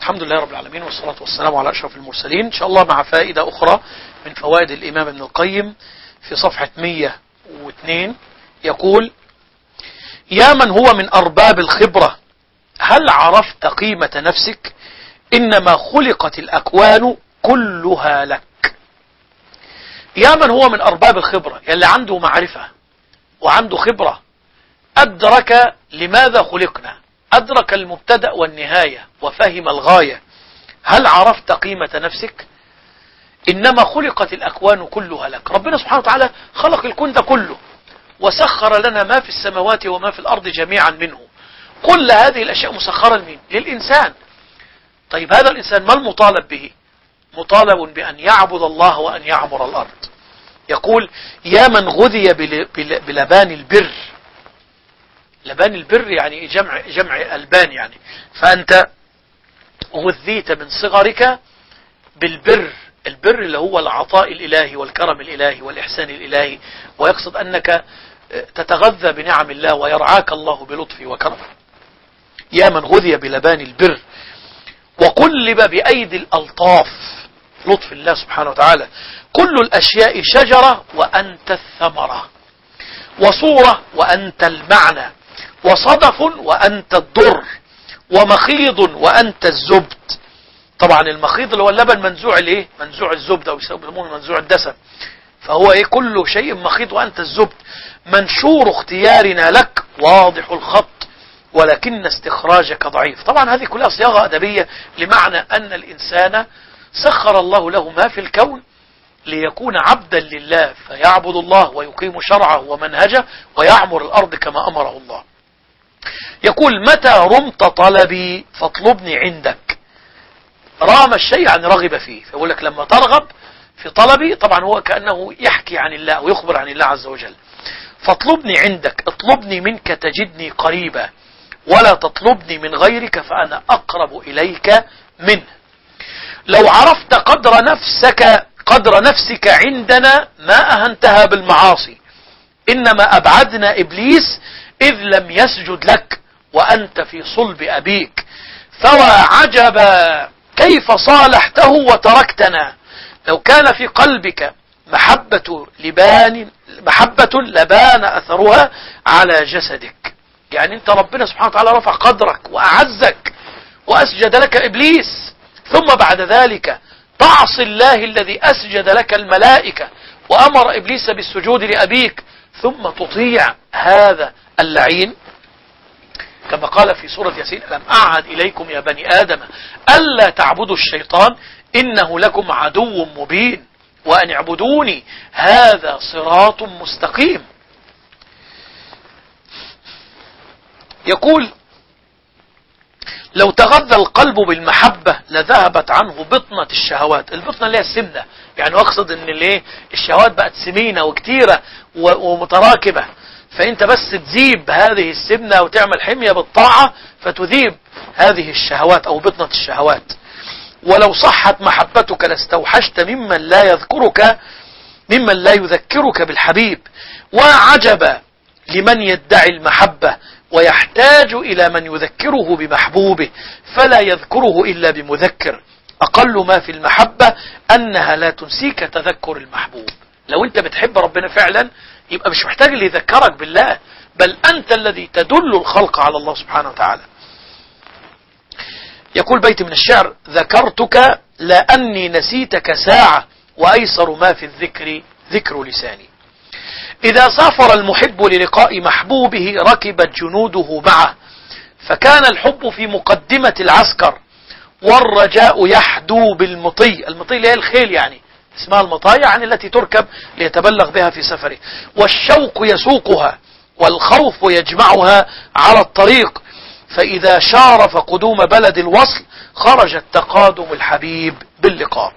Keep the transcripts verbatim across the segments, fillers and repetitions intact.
الحمد لله رب العالمين، والصلاة والسلام على أشرف المرسلين. إن شاء الله مع فائدة أخرى من فوائد الإمام ابن القيم في صفحة مئة واثنين يقول: يا من هو من أرباب الخبرة، هل عرفت قيمة نفسك؟ إنما خلقت الأكوان كلها لك. يا من هو من أرباب الخبرة، يلي عنده معرفة وعنده خبرة، أدرك لماذا خلقنا، أدرك المبتدأ والنهاية وفهم الغاية. هل عرفت قيمة نفسك؟ إنما خلقت الأكوان كلها لك. ربنا سبحانه وتعالى خلق الكون ده كله، وسخر لنا ما في السماوات وما في الأرض جميعا منه. كل هذه الأشياء مسخرة لمين؟ للإنسان. طيب هذا الإنسان ما المطالب به؟ مطالب بأن يعبد الله وأن يعمر الأرض. يقول: يا من غذي بلبان البر. لبان البر يعني جمع جمع ألبان، يعني فأنت غذيت من صغرك بالبر. البر اللي هو العطاء الإلهي والكرم الإلهي والإحسان الإلهي، ويقصد أنك تتغذى بنعم الله ويرعاك الله بلطفه وكرمه. يا من غذي بلبان البر وقلب بأيدي الألطاف، لطف الله سبحانه وتعالى. كل الأشياء شجرة وأنت الثمرة، وصورة وأنت المعنى، وصدف وأنت الضر، ومخيض وأنت الزبد. طبعا المخيض اللي هو اللبن منزوع الايه؟ منزوع الزبد، او يسمونه منزوع الدسم. فهو ايه؟ كل شيء مخيض وأنت الزبد. منشور اختيارنا لك واضح الخط، ولكن استخراجك ضعيف. طبعا هذه كلها صياغة أدبية لمعنى أن الإنسان سخر الله له ما في الكون ليكون عبدا لله، فيعبد الله ويقيم شرعه ومنهجه ويعمر الأرض كما أمره الله. يقول: متى رمت طلبي فاطلبني عندك. رام الشيء يعني رغب فيه، فيقول لك لما ترغب في طلبي، طبعا هو كأنه يحكي عن الله ويخبر عن الله عز وجل. فاطلبني عندك، اطلبني منك تجدني قريبا، ولا تطلبني من غيرك فأنا أقرب إليك منه. لو عرفت قدر نفسك قدر نفسك عندنا ما أهنتها بالمعاصي، إنما أبعدنا إبليس إذ لم يسجد لك وأنت في صلب أبيك. فوعجبا كيف صالحته وتركتنا. لو كان في قلبك محبة لبان محبة لبان أثرها على جسدك. يعني أنت ربنا سبحانه وتعالى رفع قدرك وأعزك وأسجد لك إبليس، ثم بعد ذلك تعصي الله الذي أسجد لك الملائكة وأمر إبليس بالسجود لأبيك، ثم تطيع هذا اللعين. كما قال في سورة ياسين: ألم أعهد إليكم يا بني آدم ألا تعبدوا الشيطان إنه لكم عدو مبين وأن اعبدوني هذا صراط مستقيم. يقول: لو تغذى القلب بالمحبة لذهبت عنه بطنة الشهوات. البطنة اللي هي السمنة، يعني أقصد أن اللي الشهوات بقت سمينة وكتيرة ومتراكبة، فأنت بس تذيب هذه السمنة وتعمل حمية بالطاعة فتذيب هذه الشهوات أو بطنة الشهوات. ولو صحت محبتك لاستوحشت ممن لا يذكرك ممن لا يذكرك بالحبيب. وعجب لمن يدعي المحبة ويحتاج إلى من يذكره بمحبوبه، فلا يذكره إلا بمذكر. أقل ما في المحبة أنها لا تنسيك تذكر المحبوب. لو أنت بتحب ربنا فعلا يبقى مش محتاج اللي يذكرك بالله، بل أنت الذي تدل الخلق على الله سبحانه وتعالى. يقول بيت من الشعر: ذكرتك لأني نسيتك ساعة، وأيسر ما في الذكر ذكر لساني. إذا سافر المحب للقاء محبوبه ركبت جنوده معه، فكان الحب في مقدمة العسكر، والرجاء يحدو بالمطي. المطي اللي هي الخيل، يعني اسمها المطايا، يعني التي تركب ليتبلغ بها في سفره. والشوق يسوقها والخوف يجمعها على الطريق، فإذا شارف قدوم بلد الوصل خرج تقادم الحبيب باللقاء.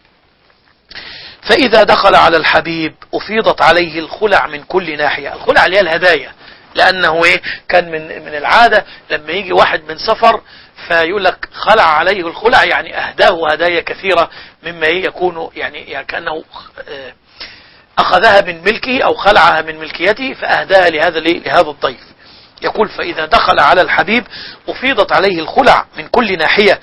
فإذا دخل على الحبيب أفيضت عليه الخلع من كل ناحية. الخلع اللي هي الهدايا، لأنه إيه؟ كان من من العادة لما يجي واحد من سفر فيقول لك خلع عليه الخلع، يعني أهداه هدايا كثيرة مما يكون يعني, يعني كأنه أخذها من ملكه أو خلعها من ملكيته فأهداها لهذا لهذا الضيف. يقول: فإذا دخل على الحبيب أفيضت عليه الخلع من كل ناحية،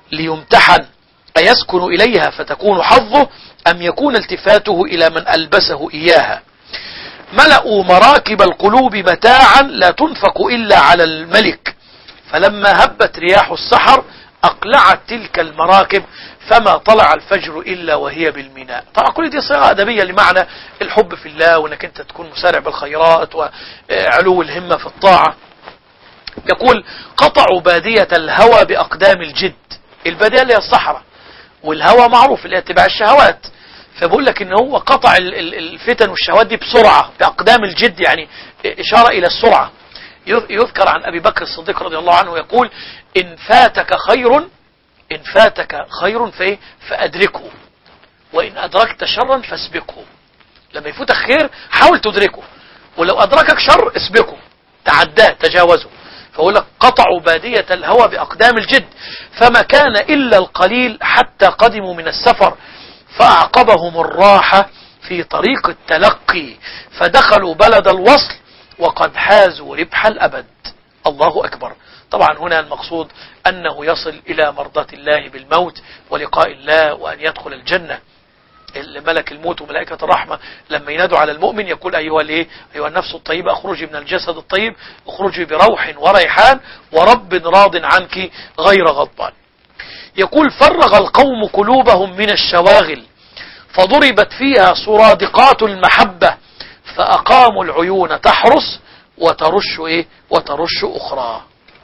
ليمتحن أيسكن إليها فتكون حظه أم يكون التفاته إلى من ألبسه إياها. ملأوا مراكب القلوب متاعا لا تنفق إلا على الملك، فلما هبت رياح السحر أقلعت تلك المراكب فما طلع الفجر إلا وهي بالميناء. طبعا كل دي صيغة أدبية لمعنى الحب في الله، وأنك أنت تكون مسارع بالخيرات وعلو الهمة في الطاعة. يقول قطعوا بادية الهوى بأقدام الجد. البادية اللي هي الصحراء، والهوى معروف اللي هي اتباع الشهوات، فبقول لك ان هو قطع الفتن والشهوات دي بسرعة بأقدام الجد، يعني إشارة إلى السرعة. يذكر عن أبي بكر الصديق رضي الله عنه يقول إن فاتك خير إن فاتك خير فإيه فأدركه، وإن أدركت شرا فاسبقه. لما يفوتك خير حاول تدركه، ولو أدركك شر اسبقه، تعداه تجاوزه. فأقول لك قطعوا بادية الهوى بأقدام الجد، فما كان إلا القليل حتى قدموا من السفر، فأعقبهم الراحة في طريق التلقي، فدخلوا بلد الوصل وقد حازوا ربح الأبد. الله أكبر. طبعا هنا المقصود أنه يصل إلى مرضاة الله بالموت ولقاء الله وأن يدخل الجنة. ملك الموت وملائكة الرحمة لما ينادوا على المؤمن يقول أيها الايه أيها النفس الطيبة اخرجي من الجسد الطيب، اخرجي بروح وريحان ورب راض عنك غير غضبان. يقول فرغ القوم قلوبهم من الشواغل فضربت فيها سرادقات المحبة، فأقاموا العيون تحرس وترش إيه وترش أخرى.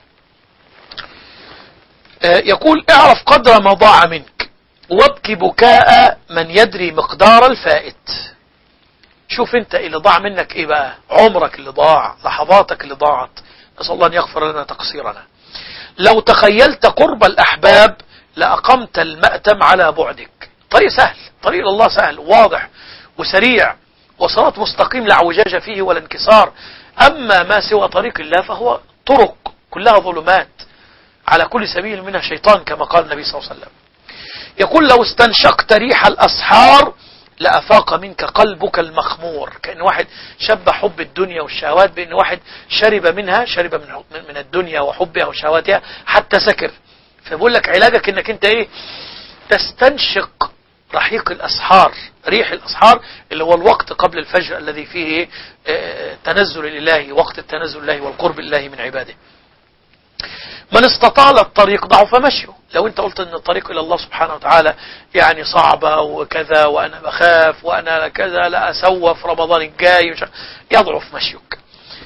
آه يقول اعرف قدر ما ضاع منك وابكي بكاء من يدري مقدار الفائت. شوف انت اللي ضاع منك ايه بقى، عمرك اللي ضاع، لحظاتك اللي ضاعت، نسأل الله ان يغفر لنا تقصيرنا. لو تخيلت قرب الأحباب لأقمت المأتم على بعدك. طريق سهل، طريق الله سهل واضح وسريع وصراط مستقيم لا اعوجاج فيه ولا انكسار. أما ما سوى طريق الله فهو طرق كلها ظلمات على كل سبيل منها شيطان كما قال النبي صلى الله عليه وسلم. يقول لو استنشقت ريح الأسحار لأفاق منك قلبك المخمور. كأن واحد شبه حب الدنيا والشهوات بأن واحد شرب منها، شرب من, من الدنيا وحبها وشهواتها حتى سكر. فبقول لك علاجك انك انت ايه تستنشق رحيق الأسحار، ريح الأسحار اللي هو الوقت قبل الفجر الذي فيه اه تنزل الإله، وقت التنزل الله والقرب الله من عباده. من استطال الطريق ضعف مشيه. لو انت قلت ان الطريق الى الله سبحانه وتعالى يعني صعبة وكذا وانا بخاف وانا كذا لا اسوى في رمضان الجاي، يضعف مشيك.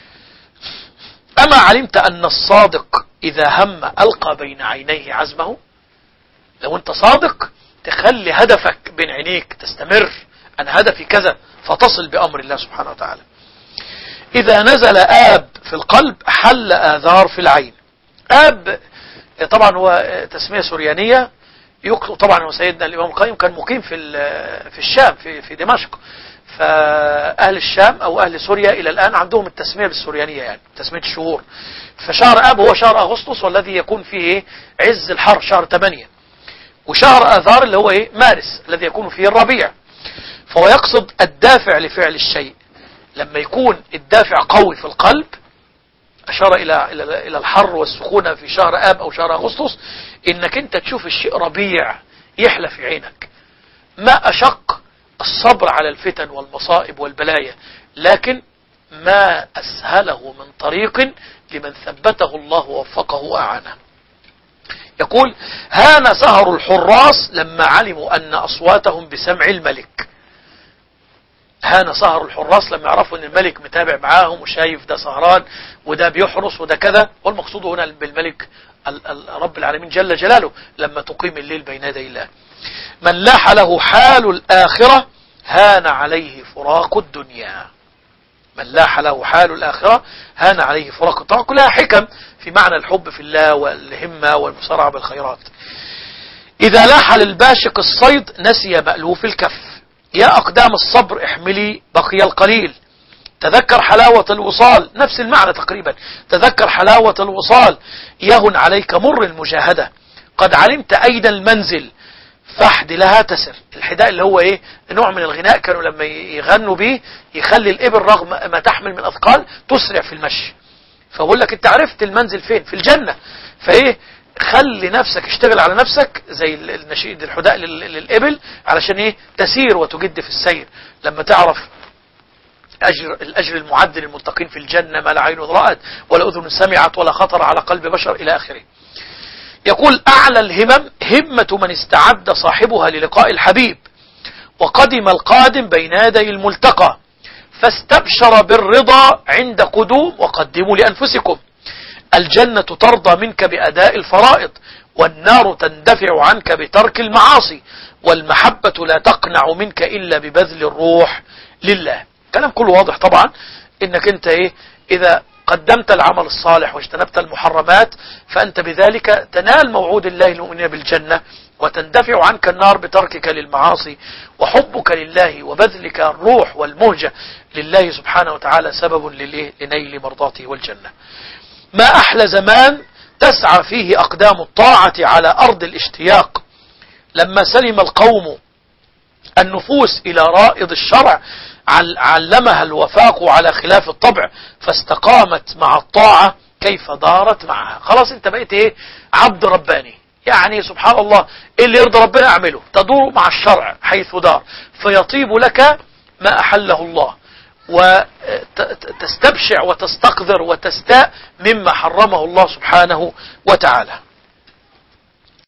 اما علمت ان الصادق اذا هم القى بين عينيه عزمه. لو انت صادق تخلي هدفك بين عينيك، تستمر انا هدفي كذا فتصل بامر الله سبحانه وتعالى. اذا نزل آب في القلب حل آذار في العين. آب طبعا هو تسمية سوريانية، طبعا هو سيدنا الإمام القيم كان مقيم في في الشام في في دمشق، فأهل الشام أو أهل سوريا إلى الآن عندهم التسمية بالسوريانية، يعني تسمية الشهور. فشهر آب هو شهر أغسطس والذي يكون فيه عز الحر شهر ثمانية، وشهر آذار اللي هو إيه مارس الذي يكون فيه الربيع. فهو يقصد الدافع لفعل الشيء. لما يكون الدافع قوي في القلب، أشار إلى إلى الحر والسخونة في شهر آب أو شهر أغسطس، إنك أنت تشوف الشيء ربيع يحلى في عينك. ما أشق الصبر على الفتن والمصائب والبلايا، لكن ما أسهله من طريق لمن ثبته الله ووفقه وأعانه. يقول هان سهر الحراس لما علموا أن أصواتهم بسمع الملك. هان سهر الحراس لما يعرفوا ان الملك متابع معاهم وشايف ده سهران وده بيحرس وده كذا. والمقصود هنا بالملك رب العالمين جل جلاله لما تقيم الليل بين يدي الله. من لاح له حال الآخرة هان عليه فراق الدنيا. من لاح له حال الآخرة هان عليه فراق الدنيا. كلها حكم في معنى الحب في الله والهمة والمسارعة بالخيرات. إذا لاح للباشق الصيد نسي مألوف الكف. يا أقدام الصبر احملي بقي القليل. تذكر حلاوة الوصال، نفس المعنى تقريبا. تذكر حلاوة الوصال يهن عليك مر المجاهدة. قد علمت أين المنزل فحد لها تسر. الحداء اللي هو ايه نوع من الغناء كانوا لما يغنوا به يخلي الإبل رغم ما تحمل من أثقال تسرع في المشي. فأقول لك انت عرفت المنزل فين في الجنة. فايه خلي نفسك اشتغل على نفسك زي النشيد الحداء للإبل علشان ايه تسير وتجد في السير. لما تعرف أجر الأجر المعد للمتقين في الجنة ما لا عين رأت ولا أذن سمعت ولا خطر على قلب بشر إلى آخره. يقول أعلى الهمم همة من استعد صاحبها للقاء الحبيب وقدم القادم بين يدي الملتقى فاستبشر بالرضا عند قدوم وقدموا لأنفسكم. الجنة ترضى منك بأداء الفرائض والنار تندفع عنك بترك المعاصي والمحبة لا تقنع منك إلا ببذل الروح لله. كلام كله واضح طبعا إنك أنت إيه إذا قدمت العمل الصالح واجتنبت المحرمات فأنت بذلك تنال موعود الله المؤمنين بالجنة وتندفع عنك النار بتركك للمعاصي وحبك لله وبذلك الروح والمهجة لله سبحانه وتعالى سبب لنيل مرضاته والجنة. ما أحلى زمان تسعى فيه أقدام الطاعة على أرض الاشتياق لما سلم القوم النفوس إلى رائض الشرع علمها الوفاق على خلاف الطبع فاستقامت مع الطاعة كيف دارت معها. خلاص انت بقيت ايه عبد رباني يعني سبحان الله اللي يرضى ربنا اعمله تدور مع الشرع حيث دار فيطيب لك ما أحله الله وتستبشع وتستقذر وتستاء مما حرمه الله سبحانه وتعالى.